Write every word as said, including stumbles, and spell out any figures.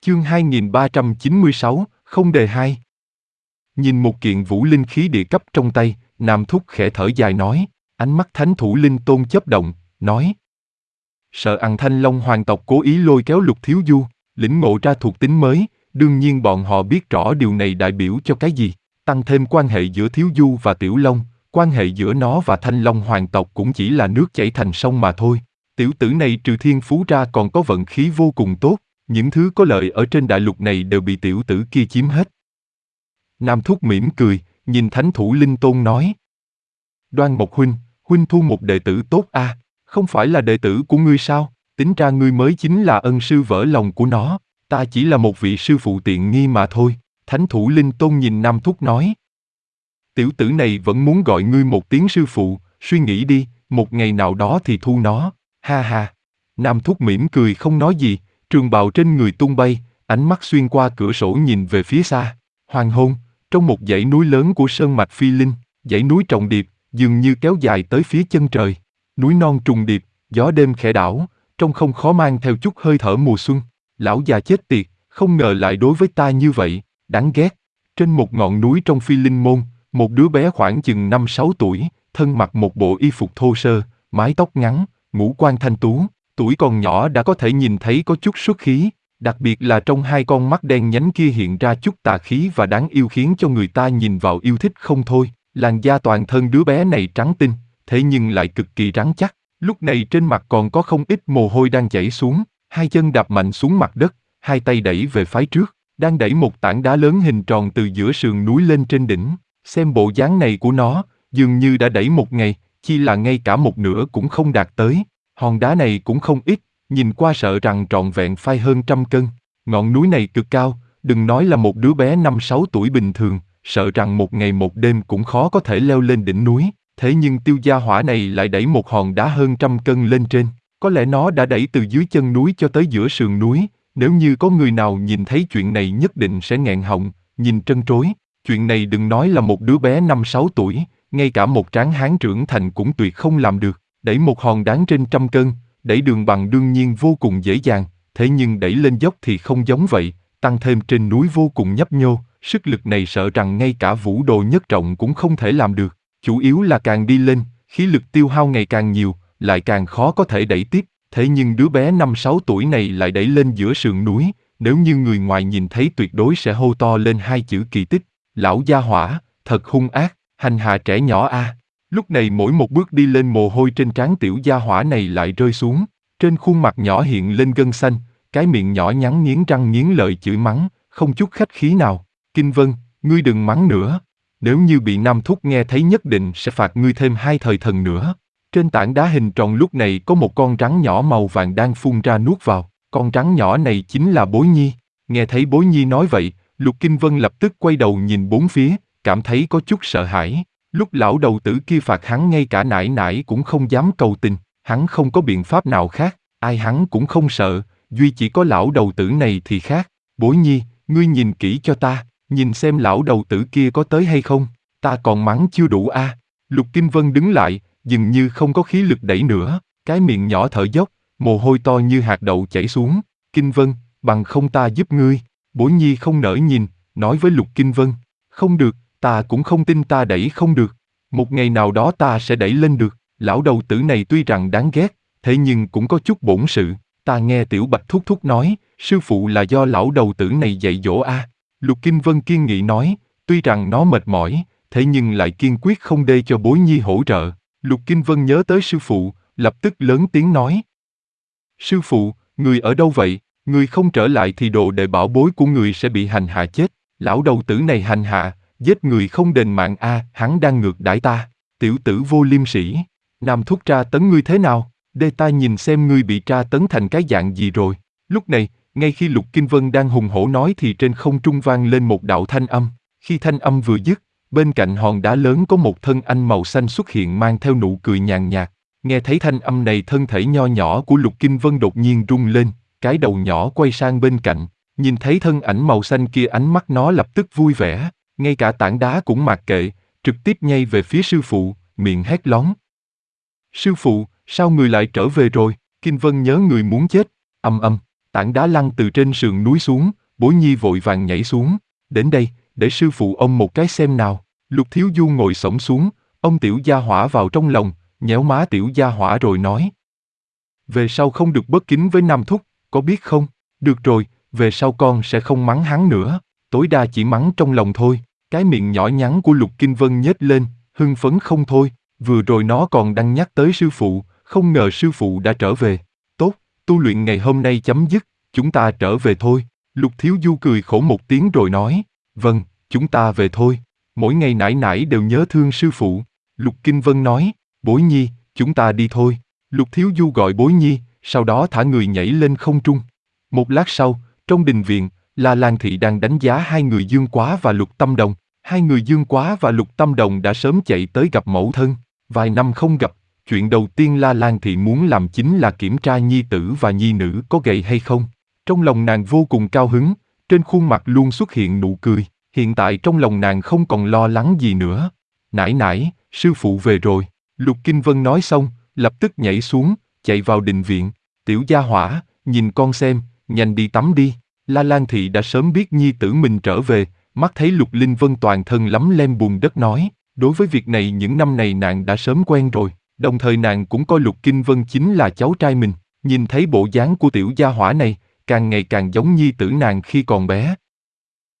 Chương hai nghìn ba trăm chín mươi sáu, không đề hai. Nhìn một kiện vũ linh khí địa cấp trong tay, Nam Thúc khẽ thở dài nói, ánh mắt thánh thủ linh tôn chớp động, nói. Sợ rằng Thanh Long hoàng tộc cố ý lôi kéo Lục Thiếu Du, lĩnh ngộ ra thuộc tính mới, đương nhiên bọn họ biết rõ điều này đại biểu cho cái gì, tăng thêm quan hệ giữa Thiếu Du và Tiểu Long, quan hệ giữa nó và Thanh Long hoàng tộc cũng chỉ là nước chảy thành sông mà thôi. Tiểu tử này trừ thiên phú ra còn có vận khí vô cùng tốt, những thứ có lợi ở trên đại lục này đều bị tiểu tử kia chiếm hết. Nam Thúc mỉm cười, nhìn thánh thủ linh tôn nói. Đoan Mộc huynh, huynh thu một đệ tử tốt a, à, không phải là đệ tử của ngươi sao, tính ra ngươi mới chính là ân sư vỡ lòng của nó, ta chỉ là một vị sư phụ tiện nghi mà thôi. Thánh thủ linh tôn nhìn Nam Thúc nói. Tiểu tử này vẫn muốn gọi ngươi một tiếng sư phụ, suy nghĩ đi, một ngày nào đó thì thu nó, ha ha. Nam Thúc mỉm cười không nói gì, trường bào trên người tung bay, ánh mắt xuyên qua cửa sổ nhìn về phía xa. Hoàng hôn, trong một dãy núi lớn của sơn mạch Phi Linh, dãy núi trọng điệp, dường như kéo dài tới phía chân trời. Núi non trùng điệp, gió đêm khẽ đảo, trong không khó mang theo chút hơi thở mùa xuân. Lão già chết tiệt, không ngờ lại đối với ta như vậy, đáng ghét. Trên một ngọn núi trong Phi Linh môn, một đứa bé khoảng chừng năm sáu tuổi, thân mặc một bộ y phục thô sơ, mái tóc ngắn, ngũ quan thanh tú, tuổi còn nhỏ đã có thể nhìn thấy có chút xuất khí, đặc biệt là trong hai con mắt đen nhánh kia hiện ra chút tà khí và đáng yêu khiến cho người ta nhìn vào yêu thích không thôi. Làn da toàn thân đứa bé này trắng tinh, thế nhưng lại cực kỳ rắn chắc, lúc này trên mặt còn có không ít mồ hôi đang chảy xuống, hai chân đạp mạnh xuống mặt đất, hai tay đẩy về phía trước, đang đẩy một tảng đá lớn hình tròn từ giữa sườn núi lên trên đỉnh. Xem bộ dáng này của nó, dường như đã đẩy một ngày, chi là ngay cả một nửa cũng không đạt tới. Hòn đá này cũng không ít, nhìn qua sợ rằng trọn vẹn phai hơn trăm cân. Ngọn núi này cực cao, đừng nói là một đứa bé năm sáu tuổi bình thường, sợ rằng một ngày một đêm cũng khó có thể leo lên đỉnh núi. Thế nhưng tiêu gia hỏa này lại đẩy một hòn đá hơn trăm cân lên trên. Có lẽ nó đã đẩy từ dưới chân núi cho tới giữa sườn núi. Nếu như có người nào nhìn thấy chuyện này nhất định sẽ nghẹn họng, nhìn trân trối. Chuyện này đừng nói là một đứa bé năm sáu tuổi, ngay cả một tráng hán trưởng thành cũng tuyệt không làm được. Đẩy một hòn đá trên trăm cân, đẩy đường bằng đương nhiên vô cùng dễ dàng, thế nhưng đẩy lên dốc thì không giống vậy, tăng thêm trên núi vô cùng nhấp nhô, sức lực này sợ rằng ngay cả vũ đồ nhất trọng cũng không thể làm được. Chủ yếu là càng đi lên, khí lực tiêu hao ngày càng nhiều, lại càng khó có thể đẩy tiếp, thế nhưng đứa bé năm sáu tuổi này lại đẩy lên giữa sườn núi, nếu như người ngoài nhìn thấy tuyệt đối sẽ hô to lên hai chữ kỳ tích. Lão gia hỏa, thật hung ác, hành hạ trẻ nhỏ a. À. Lúc này mỗi một bước đi lên mồ hôi trên trán tiểu gia hỏa này lại rơi xuống, trên khuôn mặt nhỏ hiện lên gân xanh, cái miệng nhỏ nhắn nghiến răng nghiến lợi chửi mắng, không chút khách khí nào. Kinh Vân, ngươi đừng mắng nữa, nếu như bị Nam Thúc nghe thấy nhất định sẽ phạt ngươi thêm hai thời thần nữa. Trên tảng đá hình tròn lúc này có một con rắn nhỏ màu vàng đang phun ra nuốt vào, con rắn nhỏ này chính là Bối Nhi. Nghe thấy Bối Nhi nói vậy, Lục Kinh Vân lập tức quay đầu nhìn bốn phía, cảm thấy có chút sợ hãi. Lúc lão đầu tử kia phạt hắn ngay cả nải nải cũng không dám cầu tình, hắn không có biện pháp nào khác, ai hắn cũng không sợ, duy chỉ có lão đầu tử này thì khác. Bối Nhi, ngươi nhìn kỹ cho ta, nhìn xem lão đầu tử kia có tới hay không, ta còn mắng chưa đủ a. À. Lục Kinh Vân đứng lại, dường như không có khí lực đẩy nữa, cái miệng nhỏ thở dốc, mồ hôi to như hạt đậu chảy xuống. Kinh Vân, bằng không ta giúp ngươi. Bối Nhi không nỡ nhìn, nói với Lục Kinh Vân, không được, ta cũng không tin ta đẩy không được, một ngày nào đó ta sẽ đẩy lên được. Lão đầu tử này tuy rằng đáng ghét, thế nhưng cũng có chút bổn sự, ta nghe Tiểu Bạch thúc thúc nói, sư phụ là do lão đầu tử này dạy dỗ a. À. Lục Kinh Vân kiên nghị nói, tuy rằng nó mệt mỏi, thế nhưng lại kiên quyết không để cho Bối Nhi hỗ trợ. Lục Kinh Vân nhớ tới sư phụ, lập tức lớn tiếng nói. Sư phụ, người ở đâu vậy? Người không trở lại thì đồ đệ bảo bối của người sẽ bị hành hạ chết. Lão đầu tử này hành hạ, giết người không đền mạng a, à, hắn đang ngược đãi ta. Tiểu tử vô liêm sỉ, Nam Thúc tra tấn ngươi thế nào? Để ta nhìn xem ngươi bị tra tấn thành cái dạng gì rồi. Lúc này, ngay khi Lục Kinh Vân đang hùng hổ nói thì trên không trung vang lên một đạo thanh âm. Khi thanh âm vừa dứt, bên cạnh hòn đá lớn có một thân ảnh màu xanh xuất hiện mang theo nụ cười nhàn nhạt. Nghe thấy thanh âm này, thân thể nho nhỏ của Lục Kinh Vân đột nhiên rung lên, cái đầu nhỏ quay sang bên cạnh, nhìn thấy thân ảnh màu xanh kia, ánh mắt nó lập tức vui vẻ, ngay cả tảng đá cũng mặc kệ, trực tiếp nhảy về phía sư phụ, miệng hét lón. Sư phụ, sao người lại trở về rồi? Kinh Vân nhớ người muốn chết. Âm âm, Tảng đá lăn từ trên sườn núi xuống, Bối Nhi vội vàng nhảy xuống. Đến đây, để sư phụ ông một cái xem nào. Lục Thiếu Du ngồi xổm xuống, ông tiểu gia hỏa vào trong lòng, nhéo má tiểu gia hỏa rồi nói. Về sau không được bất kính với Nam Thúc, có biết không? Được rồi, về sau con sẽ không mắng hắn nữa, tối đa chỉ mắng trong lòng thôi. Cái miệng nhỏ nhắn của Lục Kinh Vân nhếch lên, hưng phấn không thôi, vừa rồi nó còn đang nhắc tới sư phụ, không ngờ sư phụ đã trở về. Tốt, tu luyện ngày hôm nay chấm dứt, chúng ta trở về thôi. Lục Thiếu Du cười khổ một tiếng rồi nói, vâng, chúng ta về thôi. Mỗi ngày nải nải đều nhớ thương sư phụ. Lục Kinh Vân nói, Bối Nhi, chúng ta đi thôi. Lục Thiếu Du gọi Bối Nhi, sau đó thả người nhảy lên không trung. Một lát sau, trong đình viện, La Lan Thị đang đánh giá hai người Dương Quá và Lục Tâm Đồng. Hai người Dương Quá và Lục Tâm Đồng đã sớm chạy tới gặp mẫu thân. Vài năm không gặp, chuyện đầu tiên La Lan Thị muốn làm chính là kiểm tra nhi tử và nhi nữ có gầy hay không. Trong lòng nàng vô cùng cao hứng, trên khuôn mặt luôn xuất hiện nụ cười. Hiện tại trong lòng nàng không còn lo lắng gì nữa. Nải nải, sư phụ về rồi. Lục Kinh Vân nói xong, lập tức nhảy xuống, chạy vào đình viện. Tiểu gia hỏa, nhìn con xem, nhanh đi tắm đi. La Lan Thị đã sớm biết nhi tử mình trở về, mắt thấy Lục Linh Vân toàn thân lấm lem bùn đất nói. Đối với việc này những năm này nàng đã sớm quen rồi, đồng thời nàng cũng coi Lục Kinh Vân chính là cháu trai mình. Nhìn thấy bộ dáng của tiểu gia hỏa này, càng ngày càng giống nhi tử nàng khi còn bé.